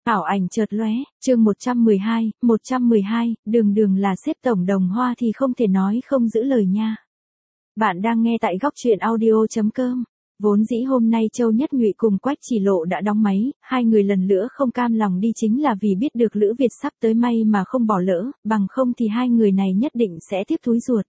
Ảo ảnh chợt lóe, chương 112, đường đường là xếp tổng đồng hoa thì không thể nói không giữ lời nha. Bạn đang nghe tại góc truyện audio.com. Vốn dĩ hôm nay Châu Nhất Nhụy cùng Quách Chỉ Lộ đã đóng máy, hai người lần nữa không cam lòng đi chính là vì biết được Lữ Việt sắp tới may mà không bỏ lỡ, bằng không thì hai người này nhất định sẽ tiếp thúi ruột.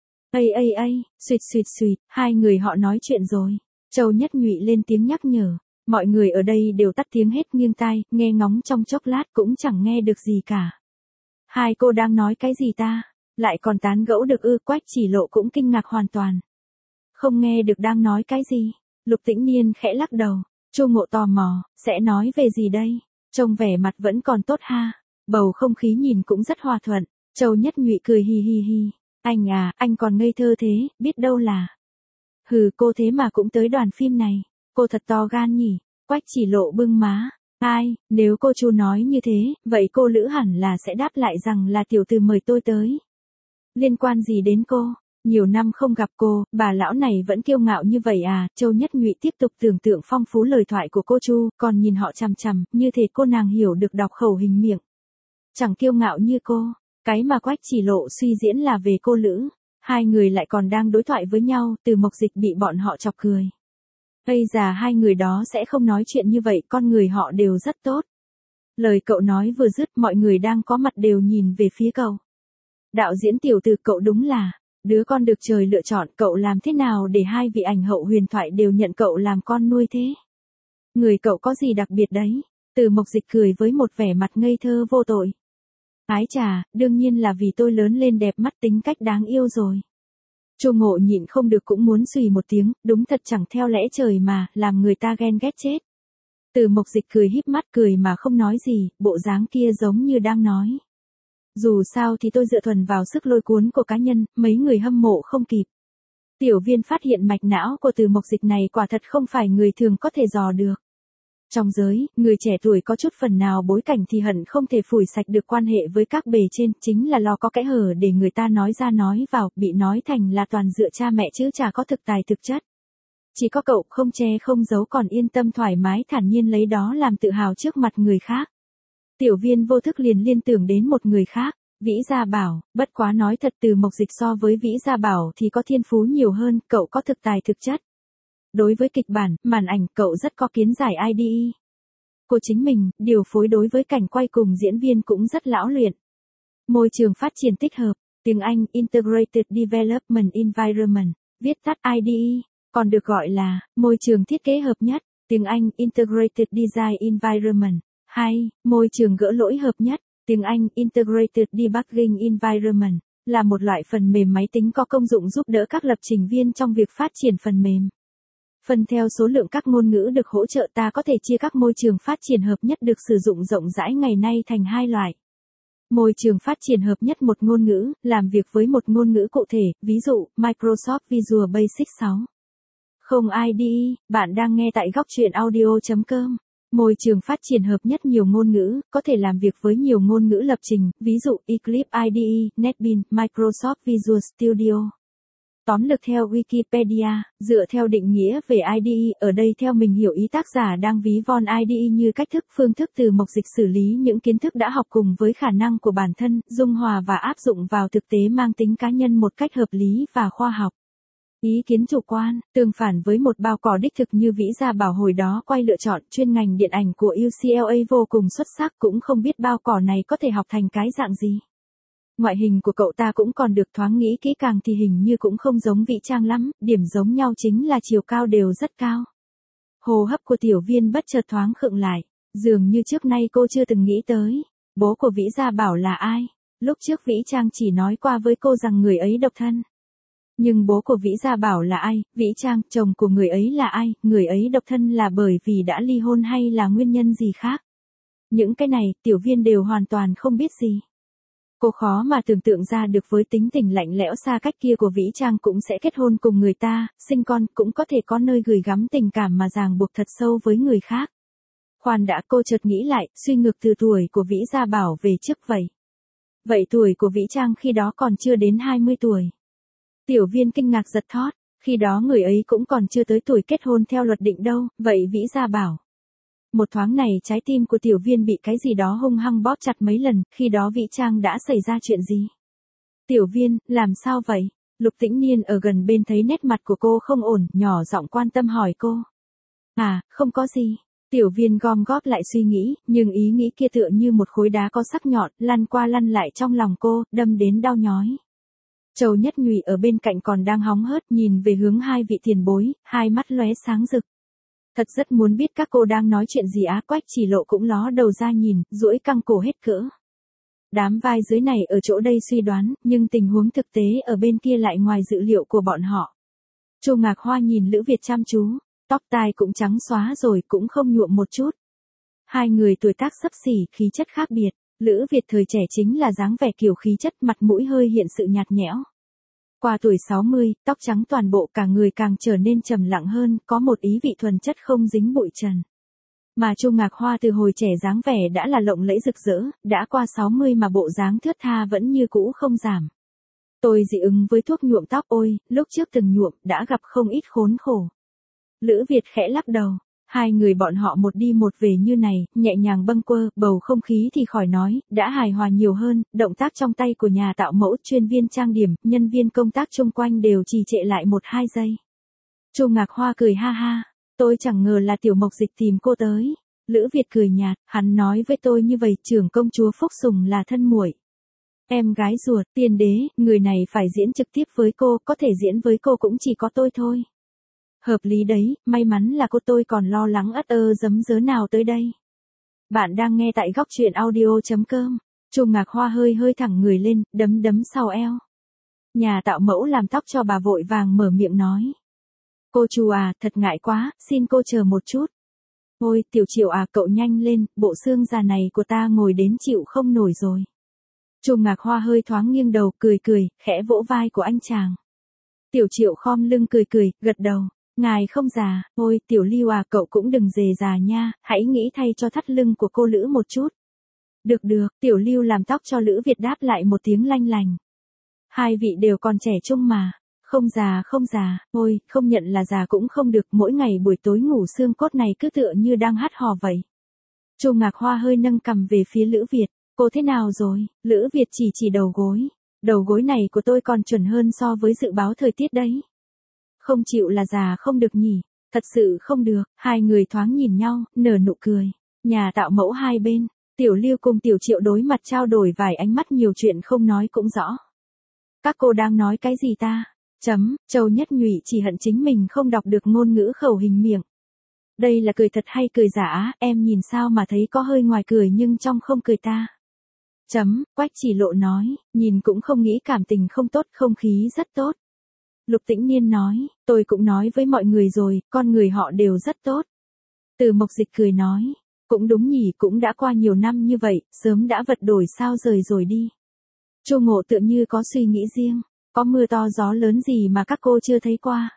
Suýt, hai người họ nói chuyện rồi. Châu Nhất Nhụy lên tiếng nhắc nhở. Mọi người ở đây đều tắt tiếng hết nghiêng tai, nghe ngóng trong chốc lát cũng chẳng nghe được gì cả. Hai cô đang nói cái gì ta? Lại còn tán gẫu được ư? Quách Chỉ Lộ cũng kinh ngạc hoàn toàn. Không nghe được đang nói cái gì? Lục Tĩnh Niên khẽ lắc đầu. Chu Ngộ tò mò, sẽ nói về gì đây? Trông vẻ mặt vẫn còn tốt ha. Bầu không khí nhìn cũng rất hòa thuận. Châu Nhất Nhụy cười hi. Anh à, anh còn ngây thơ thế, biết đâu là. Hừ, cô thế mà cũng tới đoàn phim này. Cô thật to gan nhỉ. Quách Chỉ Lộ bưng má. Ai, nếu cô Chu nói như thế, vậy cô Lữ hẳn là sẽ đáp lại rằng là tiểu từ mời tôi tới. Liên quan gì đến cô? Nhiều năm không gặp cô, bà lão này vẫn kiêu ngạo như vậy à? Châu Nhất Nhụy tiếp tục tưởng tượng phong phú lời thoại của cô Chu, còn nhìn họ chằm chằm, như thể cô nàng hiểu được đọc khẩu hình miệng. Chẳng kiêu ngạo như cô, cái mà Quách Chỉ Lộ suy diễn là về cô Lữ. Hai người lại còn đang đối thoại với nhau, Từ Mộc Dịch bị bọn họ chọc cười. Bây giờ hai người đó sẽ không nói chuyện như vậy, con người họ đều rất tốt. Lời cậu nói vừa dứt, mọi người đang có mặt đều nhìn về phía cậu. Đạo diễn Tiểu Từ, cậu đúng là đứa con được trời lựa chọn, cậu làm thế nào để hai vị ảnh hậu huyền thoại đều nhận cậu làm con nuôi thế? Người cậu có gì đặc biệt đấy? Từ Mộc Dịch cười với một vẻ mặt ngây thơ vô tội. Ái chà, đương nhiên là vì tôi lớn lên đẹp mắt, tính cách đáng yêu rồi. Chu Ngộ nhịn không được cũng muốn xùy một tiếng, đúng thật chẳng theo lẽ trời mà, làm người ta ghen ghét chết. Từ Mộc Dịch cười híp mắt cười mà không nói gì, bộ dáng kia giống như đang nói. Dù sao thì tôi dựa thuần vào sức lôi cuốn của cá nhân, mấy người hâm mộ không kịp. Tiểu Viên phát hiện mạch não của Từ Mộc Dịch này quả thật không phải người thường có thể dò được. Trong giới, người trẻ tuổi có chút phần nào bối cảnh thì hận không thể phủi sạch được quan hệ với các bề trên, chính là lo có kẽ hở để người ta nói ra nói vào, bị nói thành là toàn dựa cha mẹ chứ chả có thực tài thực chất. Chỉ có cậu không che không giấu, còn yên tâm thoải mái thản nhiên lấy đó làm tự hào trước mặt người khác. Tiểu Viên vô thức liền liên tưởng đến một người khác, Vĩ Gia Bảo, bất quá nói thật, Từ Mộc Dịch so với Vĩ Gia Bảo thì có thiên phú nhiều hơn, cậu có thực tài thực chất. Đối với kịch bản, màn ảnh, cậu rất có kiến giải IDE. Cô chính mình, điều phối đối với cảnh quay cùng diễn viên cũng rất lão luyện. Môi trường phát triển tích hợp, tiếng Anh Integrated Development Environment, viết tắt IDE, còn được gọi là môi trường thiết kế hợp nhất, tiếng Anh Integrated Design Environment, hay môi trường gỡ lỗi hợp nhất, tiếng Anh Integrated Debugging Environment, là một loại phần mềm máy tính có công dụng giúp đỡ các lập trình viên trong việc phát triển phần mềm. Phần theo số lượng các ngôn ngữ được hỗ trợ, ta có thể chia các môi trường phát triển hợp nhất được sử dụng rộng rãi ngày nay thành hai loại. Môi trường phát triển hợp nhất một ngôn ngữ, làm việc với một ngôn ngữ cụ thể, ví dụ, Microsoft Visual Basic 6. Không IDE, bạn đang nghe tại góc truyện audio.com. Môi trường phát triển hợp nhất nhiều ngôn ngữ, có thể làm việc với nhiều ngôn ngữ lập trình, ví dụ Eclipse IDE, NetBeans, Microsoft Visual Studio. Tóm lược theo Wikipedia, dựa theo định nghĩa về IDE, ở đây theo mình hiểu ý tác giả đang ví von IDE như cách thức, phương thức Từ Mộc Dịch xử lý những kiến thức đã học cùng với khả năng của bản thân, dung hòa và áp dụng vào thực tế mang tính cá nhân một cách hợp lý và khoa học. Ý kiến chủ quan, tương phản với một bao cỏ đích thực như Vĩ Gia Bảo hồi đó quay lựa chọn chuyên ngành điện ảnh của UCLA vô cùng xuất sắc, cũng không biết bao cỏ này có thể học thành cái dạng gì. Ngoại hình của cậu ta cũng còn được, thoáng nghĩ kỹ càng thì hình như cũng không giống Vĩ Trang lắm, điểm giống nhau chính là chiều cao đều rất cao. Hô hấp của Tiểu Viên bất chợt thoáng khựng lại, dường như trước nay cô chưa từng nghĩ tới. Bố của Vĩ Gia Bảo là ai? Lúc trước Vĩ Trang chỉ nói qua với cô rằng người ấy độc thân. Nhưng bố của Vĩ Gia Bảo là ai? Vĩ Trang, chồng của người ấy là ai? Người ấy độc thân là bởi vì đã ly hôn hay là nguyên nhân gì khác? Những cái này, Tiểu Viên đều hoàn toàn không biết gì. Cô khó mà tưởng tượng ra được với tính tình lạnh lẽo xa cách kia của Vĩ Trang cũng sẽ kết hôn cùng người ta, sinh con, cũng có thể có nơi gửi gắm tình cảm mà ràng buộc thật sâu với người khác. Khoan đã, cô chợt nghĩ lại, suy ngược từ tuổi của Vĩ Gia Bảo về trước vậy. Vậy tuổi của Vĩ Trang khi đó còn chưa đến 20 tuổi. Tiểu Viên kinh ngạc giật thót, khi đó người ấy cũng còn chưa tới tuổi kết hôn theo luật định đâu, vậy Vĩ Gia Bảo. Một thoáng này trái tim của Tiểu Viên bị cái gì đó hung hăng bóp chặt mấy lần, khi đó Vĩ Trang đã xảy ra chuyện gì? Tiểu Viên, làm sao vậy? Lục Tĩnh Niên ở gần bên thấy nét mặt của cô không ổn, nhỏ giọng quan tâm hỏi cô. À, không có gì. Tiểu Viên gom góp lại suy nghĩ, nhưng ý nghĩ kia tựa như một khối đá có sắc nhọn, lăn qua lăn lại trong lòng cô, đâm đến đau nhói. Châu Nhất Nhụy ở bên cạnh còn đang hóng hớt nhìn về hướng hai vị tiền bối, hai mắt lóe sáng rực. Thật rất muốn biết các cô đang nói chuyện gì á. Quách Chỉ Lộ cũng ló đầu ra nhìn, duỗi căng cổ hết cỡ. Đám vai dưới này ở chỗ đây suy đoán, nhưng tình huống thực tế ở bên kia lại ngoài dự liệu của bọn họ. Chu Ngạc Hoa nhìn Lữ Việt chăm chú, tóc tai cũng trắng xóa rồi, cũng không nhuộm một chút. Hai người tuổi tác xấp xỉ, khí chất khác biệt. Lữ Việt thời trẻ chính là dáng vẻ kiểu khí chất, mặt mũi hơi hiện sự nhạt nhẽo. Qua tuổi 60, tóc trắng toàn bộ, cả người càng trở nên trầm lặng hơn, có một ý vị thuần chất không dính bụi trần. Mà Chu Ngạc Hoa từ hồi trẻ dáng vẻ đã là lộng lẫy rực rỡ, đã qua 60 mà bộ dáng thướt tha vẫn như cũ không giảm. Tôi dị ứng với thuốc nhuộm tóc, ôi, lúc trước từng nhuộm, đã gặp không ít khốn khổ. Lữ Việt khẽ lắc đầu. Hai người bọn họ một đi một về như này, nhẹ nhàng bâng quơ, bầu không khí thì khỏi nói, đã hài hòa nhiều hơn, động tác trong tay của nhà tạo mẫu, chuyên viên trang điểm, nhân viên công tác chung quanh đều trì trệ lại 1-2 giây. Chu Ngạc Hoa cười ha ha, tôi chẳng ngờ là Tiểu Mộc Dịch tìm cô tới. Lữ Việt cười nhạt, hắn nói với tôi như vậy, trưởng công chúa Phúc Sùng là thân muội, em gái ruột, tiên đế, người này phải diễn trực tiếp với cô, có thể diễn với cô cũng chỉ có tôi thôi. Hợp lý đấy, may mắn là cô, tôi còn lo lắng ất ơ giấm dớ nào tới đây. Bạn đang nghe tại góc truyện audio.com. Chu Ngạc Hoa hơi hơi thẳng người lên, đấm đấm sau eo. Nhà tạo mẫu làm tóc cho bà vội vàng mở miệng nói. Cô Chu à, thật ngại quá, xin cô chờ một chút. Ôi, Tiểu Triệu à, cậu nhanh lên, bộ xương già này của ta ngồi đến chịu không nổi rồi. Chu Ngạc Hoa hơi thoáng nghiêng đầu, cười cười, khẽ vỗ vai của anh chàng. Tiểu Triệu khom lưng cười cười, gật đầu. Ngài không già, ôi, Tiểu Lưu à, cậu cũng đừng dề già nha, hãy nghĩ thay cho thắt lưng của cô Lữ một chút. Được được, Tiểu Lưu làm tóc cho Lữ Việt đáp lại một tiếng lanh lành. Hai vị đều còn trẻ trung mà, không già, ôi, không nhận là già cũng không được, mỗi ngày buổi tối ngủ xương cốt này cứ tựa như đang hát hò vậy. Chu Ngạc Hoa hơi nâng cằm về phía Lữ Việt, cô thế nào rồi? Lữ Việt chỉ đầu gối này của tôi còn chuẩn hơn so với dự báo thời tiết đấy. Không chịu là già không được nhỉ, thật sự không được. Hai người thoáng nhìn nhau, nở nụ cười. Nhà tạo mẫu hai bên, Tiểu Lưu cùng Tiểu Triệu đối mặt trao đổi vài ánh mắt, nhiều chuyện không nói cũng rõ. Các cô đang nói cái gì ta? Châu Nhất Nhụy chỉ hận chính mình không đọc được ngôn ngữ khẩu hình miệng. Đây là cười thật hay cười giả, em nhìn sao mà thấy có hơi ngoài cười nhưng trong không cười ta. Quách Chỉ Lộ nói, nhìn cũng không nghĩ cảm tình không tốt, không khí rất tốt. Lục Tĩnh Niên nói, tôi cũng nói với mọi người rồi, con người họ đều rất tốt. Từ Mộc Dịch cười nói, cũng đúng nhỉ, cũng đã qua nhiều năm như vậy, sớm đã vật đổi sao rời rồi đi. Chu Ngộ tựa như có suy nghĩ riêng, có mưa to gió lớn gì mà các cô chưa thấy qua.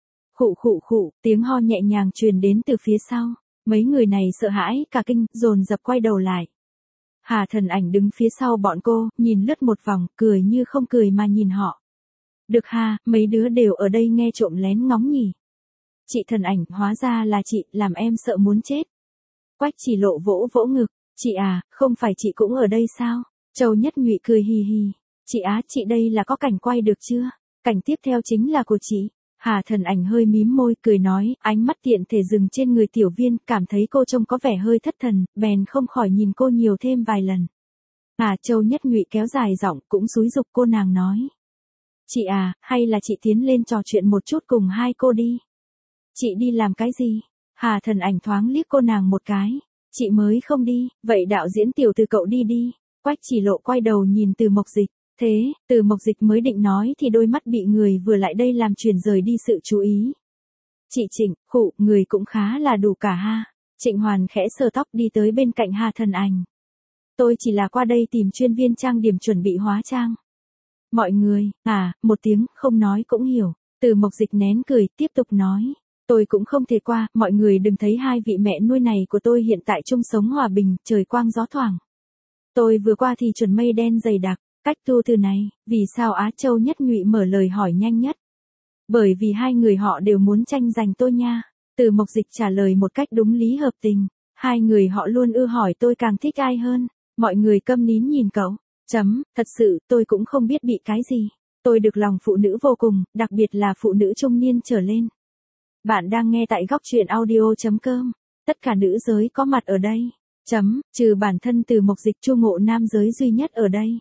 Khụ, tiếng ho nhẹ nhàng truyền đến từ phía sau, mấy người này sợ hãi cả kinh, dồn dập quay đầu lại. Hà Thần Ảnh đứng phía sau bọn cô, nhìn lướt một vòng, cười như không cười mà nhìn họ. Được ha, mấy đứa đều ở đây nghe trộm lén ngóng nhỉ. Chị Thần Ảnh, hóa ra là chị, làm em sợ muốn chết. Quách Chỉ Lộ vỗ vỗ ngực, chị à, không phải chị cũng ở đây sao? Châu Nhất Nhụy cười hì hì, chị á, chị đây là có cảnh quay được chưa? Cảnh tiếp theo chính là của chị. Hà Thần Ảnh hơi mím môi cười nói, ánh mắt tiện thể dừng trên người Tiểu Viên, cảm thấy cô trông có vẻ hơi thất thần, bèn không khỏi nhìn cô nhiều thêm vài lần. Châu Nhất Nhụy kéo dài giọng, cũng xúi giục cô nàng nói. Chị à, hay là chị tiến lên trò chuyện một chút cùng hai cô đi. Chị đi làm cái gì? Hà Thần Ảnh thoáng liếc cô nàng một cái. Chị mới không đi, vậy đạo diễn Tiểu Từ cậu đi đi. Quách Chỉ Lộ quay đầu nhìn Từ Mộc Dịch. Thế, Từ Mộc Dịch mới định nói thì đôi mắt bị người vừa lại đây làm chuyển rời đi sự chú ý. Chị Trịnh, người cũng khá là đủ cả ha. Trịnh Hoàn khẽ sờ tóc đi tới bên cạnh Hà Thần Ảnh. Tôi chỉ là qua đây tìm chuyên viên trang điểm chuẩn bị hóa trang. Mọi người, một tiếng, không nói cũng hiểu. Từ Mộc Dịch nén cười, tiếp tục nói. Tôi cũng không thể qua, mọi người đừng thấy hai vị mẹ nuôi này của tôi hiện tại chung sống hòa bình, trời quang gió thoảng. Tôi vừa qua thì chuẩn mây đen dày đặc, cách tu từ này, vì sao Á Châu Nhất Nhụy mở lời hỏi nhanh nhất. Bởi vì hai người họ đều muốn tranh giành tôi nha. Từ Mộc Dịch trả lời một cách đúng lý hợp tình. Hai người họ luôn ưa hỏi tôi càng thích ai hơn. Mọi người câm nín nhìn cậu. Thật sự tôi cũng không biết bị cái gì. Tôi được lòng phụ nữ vô cùng, đặc biệt là phụ nữ trung niên trở lên. Bạn đang nghe tại góc truyện audio.com. Tất cả nữ giới có mặt ở đây. Trừ bản thân Từ Mộc Dịch Chu Ngộ nam giới duy nhất ở đây.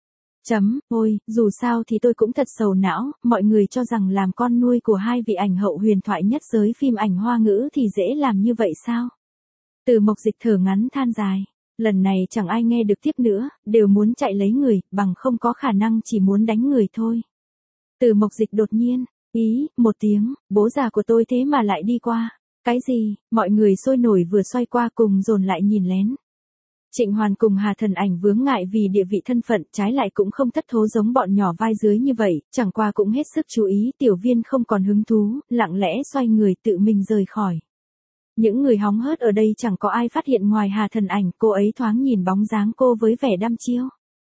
Ôi, dù sao thì tôi cũng thật sầu não, mọi người cho rằng làm con nuôi của hai vị ảnh hậu huyền thoại nhất giới phim ảnh Hoa ngữ thì dễ làm như vậy sao? Từ Mộc Dịch thở ngắn than dài. Lần này chẳng ai nghe được tiếp nữa, đều muốn chạy lấy người, bằng không có khả năng chỉ muốn đánh người thôi. Từ Mộc Dịch đột nhiên, một tiếng, bố già của tôi thế mà lại đi qua. Cái gì? Mọi người sôi nổi vừa xoay qua cùng dồn lại nhìn lén. Trịnh Hoàn cùng Hà Thần Ảnh vướng ngại vì địa vị thân phận, trái lại cũng không thất thố giống bọn nhỏ vai dưới như vậy, chẳng qua cũng hết sức chú ý, Tiểu Viên không còn hứng thú, lặng lẽ xoay người tự mình rời khỏi. Những người hóng hớt ở đây chẳng có ai phát hiện ngoài Hà Thần Ảnh, cô ấy thoáng nhìn bóng dáng cô với vẻ đăm chiêu.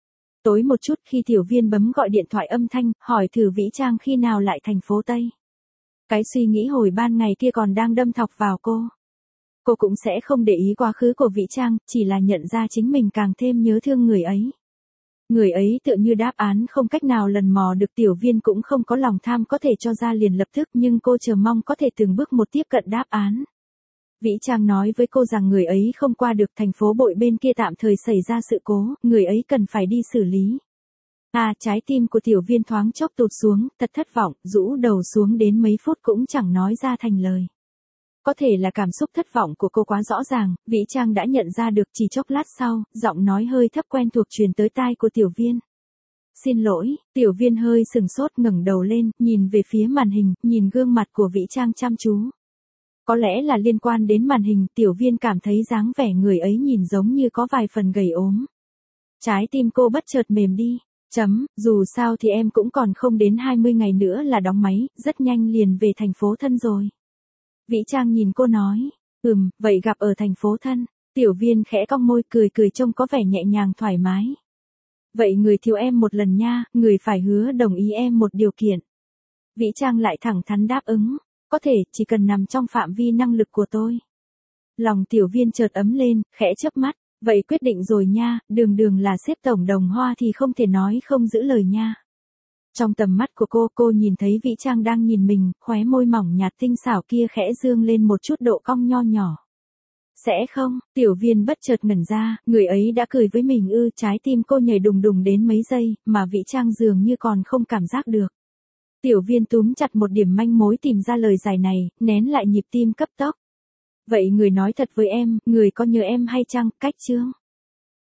Tối một chút khi Tiểu Viên bấm gọi điện thoại âm thanh, hỏi thử Vĩ Trang khi nào lại thành phố Tây. Cái suy nghĩ hồi ban ngày kia còn đang đâm thọc vào cô. Cô cũng sẽ không để ý quá khứ của Vĩ Trang, chỉ là nhận ra chính mình càng thêm nhớ thương người ấy. Người ấy tựa như đáp án không cách nào lần mò được. Tiểu Viên cũng không có lòng tham có thể cho ra liền lập tức, nhưng cô chờ mong có thể từng bước một tiếp cận đáp án. Vĩ Trang nói với cô rằng người ấy không qua được, thành phố Bội bên kia tạm thời xảy ra sự cố, người ấy cần phải đi xử lý. Trái tim của Tiểu Viên thoáng chốc tụt xuống, thật thất vọng, rũ đầu xuống đến mấy phút cũng chẳng nói ra thành lời. Có thể là cảm xúc thất vọng của cô quá rõ ràng, Vĩ Trang đã nhận ra được. Chỉ chốc lát sau, giọng nói hơi thấp quen thuộc truyền tới tai của Tiểu Viên. Xin lỗi. Tiểu Viên hơi sừng sốt, ngẩng đầu lên, nhìn về phía màn hình, nhìn gương mặt của Vĩ Trang chăm chú. Có lẽ là liên quan đến màn hình, Tiểu Viên cảm thấy dáng vẻ người ấy nhìn giống như có vài phần gầy ốm. Trái tim cô bất chợt mềm đi. Dù sao thì em cũng còn không đến 20 ngày nữa là đóng máy, rất nhanh liền về thành phố Thân rồi. Vĩ Trang nhìn cô nói, vậy gặp ở thành phố Thân. Tiểu Viên khẽ cong môi cười trông có vẻ nhẹ nhàng thoải mái. Vậy người thiếu em một lần nha, người phải hứa đồng ý em một điều kiện. Vĩ Trang lại thẳng thắn đáp ứng, có thể, chỉ cần nằm trong phạm vi năng lực của tôi. Lòng Tiểu Viên chợt ấm lên, khẽ chớp mắt, vậy quyết định rồi nha, đường là xếp tổng đồng Hoa thì không thể nói không giữ lời nha. Trong tầm mắt của cô nhìn thấy Vĩ Trang đang nhìn mình, khóe môi mỏng nhạt tinh xảo kia khẽ dương lên một chút độ cong nho nhỏ. Sẽ không? Tiểu Viên bất chợt ngẩn ra, người ấy đã cười với mình ư? Trái tim cô nhảy đùng đùng đến mấy giây, mà Vĩ Trang dường như còn không cảm giác được. Tiểu Viên túm chặt một điểm manh mối tìm ra lời giải này, nén lại nhịp tim cấp tốc. Vậy người nói thật với em, người có nhớ em hay chăng? Cách chương.